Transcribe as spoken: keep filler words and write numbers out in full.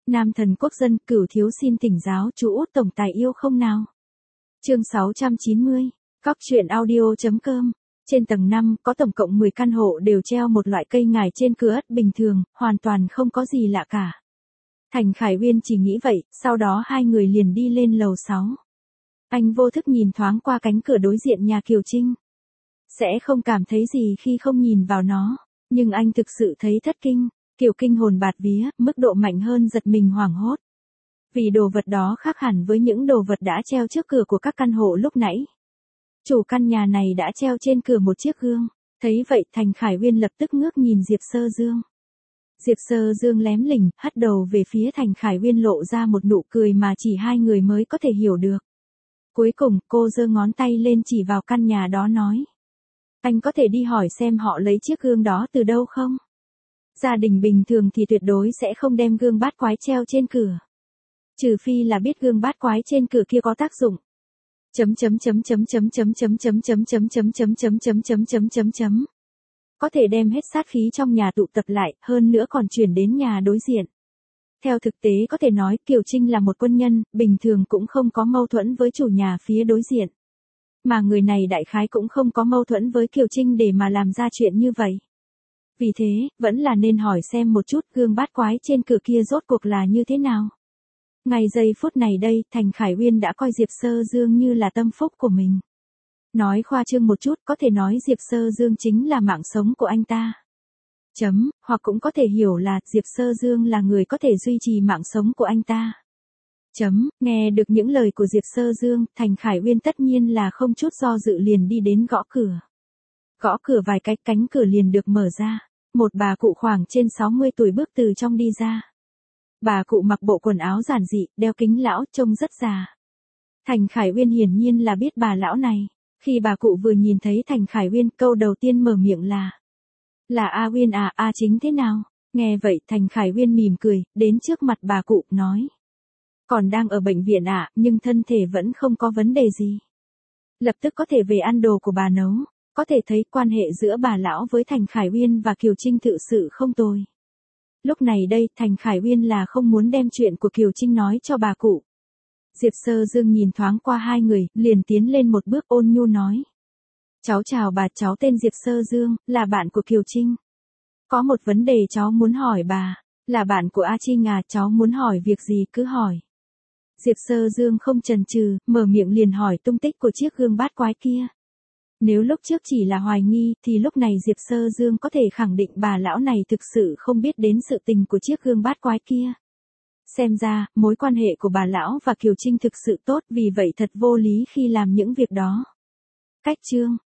Nam thần quốc dân, Cửu thiếu xin tỉnh giáo, chú út tổng tài yêu không nào? Chương sáu trăm chín mươi. Cóc truyện audio chấm com. Trên tầng năm, có tổng cộng mười căn hộ đều treo một loại cây ngải trên cửa ất bình thường, hoàn toàn không có gì lạ cả. Thành Khải Uyên chỉ nghĩ vậy, sau đó hai người liền đi lên lầu sáu. Anh vô thức nhìn thoáng qua cánh cửa đối diện nhà Kiều Trinh. Sẽ không cảm thấy gì khi không nhìn vào nó, nhưng anh thực sự thấy thất kinh. Kiều kinh hồn bạt vía, mức độ mạnh hơn giật mình hoảng hốt. Vì đồ vật đó khác hẳn với những đồ vật đã treo trước cửa của các căn hộ lúc nãy. Chủ căn nhà này đã treo trên cửa một chiếc gương. Thấy vậy, Thành Khải Uyên lập tức ngước nhìn Diệp Sơ Dương. Diệp Sơ Dương lém lỉnh, hất đầu về phía Thành Khải Uyên lộ ra một nụ cười mà chỉ hai người mới có thể hiểu được. Cuối cùng, cô giơ ngón tay lên chỉ vào căn nhà đó nói. Anh có thể đi hỏi xem họ lấy chiếc gương đó từ đâu không? Gia đình bình thường thì tuyệt đối sẽ không đem gương bát quái treo trên cửa. Trừ phi là biết gương bát quái trên cửa kia có tác dụng. Chấm chấm chấm chấm chấm chấm chấm chấm chấm chấm chấm chấm chấm chấm chấm chấm chấm chấm. Có thể đem hết sát khí trong nhà tụ tập lại, hơn nữa còn chuyển đến nhà đối diện. Theo thực tế có thể nói Kiều Trinh là một quân nhân, bình thường cũng không có mâu thuẫn với chủ nhà phía đối diện. Mà người này đại khái cũng không có mâu thuẫn với Kiều Trinh để mà làm ra chuyện như vậy. Vì thế, vẫn là nên hỏi xem một chút gương bát quái trên cửa kia rốt cuộc là như thế nào. Ngay giây phút này đây, Thành Khải Uyên đã coi Diệp Sơ Dương như là tâm phúc của mình. Nói khoa trương một chút, có thể nói Diệp Sơ Dương chính là mạng sống của anh ta. Chấm, hoặc cũng có thể hiểu là Diệp Sơ Dương là người có thể duy trì mạng sống của anh ta. Chấm, nghe được những lời của Diệp Sơ Dương, Thành Khải Uyên tất nhiên là không chút do dự liền đi đến gõ cửa. Gõ cửa vài cái, cánh cửa liền được mở ra. Một bà cụ khoảng trên sáu mươi tuổi bước từ trong đi ra. Bà cụ mặc bộ quần áo giản dị, đeo kính lão, trông rất già. Thành Khải Uyên hiển nhiên là biết bà lão này. Khi bà cụ vừa nhìn thấy Thành Khải Uyên, câu đầu tiên mở miệng là. Là A Uyên à, A Chính thế nào? Nghe vậy, Thành Khải Uyên mỉm cười, đến trước mặt bà cụ, nói. Còn đang ở bệnh viện ạ, à, nhưng thân thể vẫn không có vấn đề gì. Lập tức có thể về ăn đồ của bà nấu. Có thể thấy quan hệ giữa bà lão với Thành Khải Uyên và Kiều Trinh thực sự không tồi. Lúc này đây, Thành Khải Uyên là không muốn đem chuyện của Kiều Trinh nói cho bà cụ. Diệp Sơ Dương nhìn thoáng qua hai người, liền tiến lên một bước ôn nhu nói. Cháu chào bà, cháu tên Diệp Sơ Dương, là bạn của Kiều Trinh. Có một vấn đề cháu muốn hỏi bà, là bạn của A Trinh à, cháu muốn hỏi việc gì cứ hỏi. Diệp Sơ Dương không chần chừ, mở miệng liền hỏi tung tích của chiếc gương bát quái kia. Nếu lúc trước chỉ là hoài nghi, thì lúc này Diệp Sơ Dương có thể khẳng định bà lão này thực sự không biết đến sự tình của chiếc gương bát quái kia. Xem ra, mối quan hệ của bà lão và Kiều Trinh thực sự tốt, vì vậy thật vô lý khi làm những việc đó. Cách chương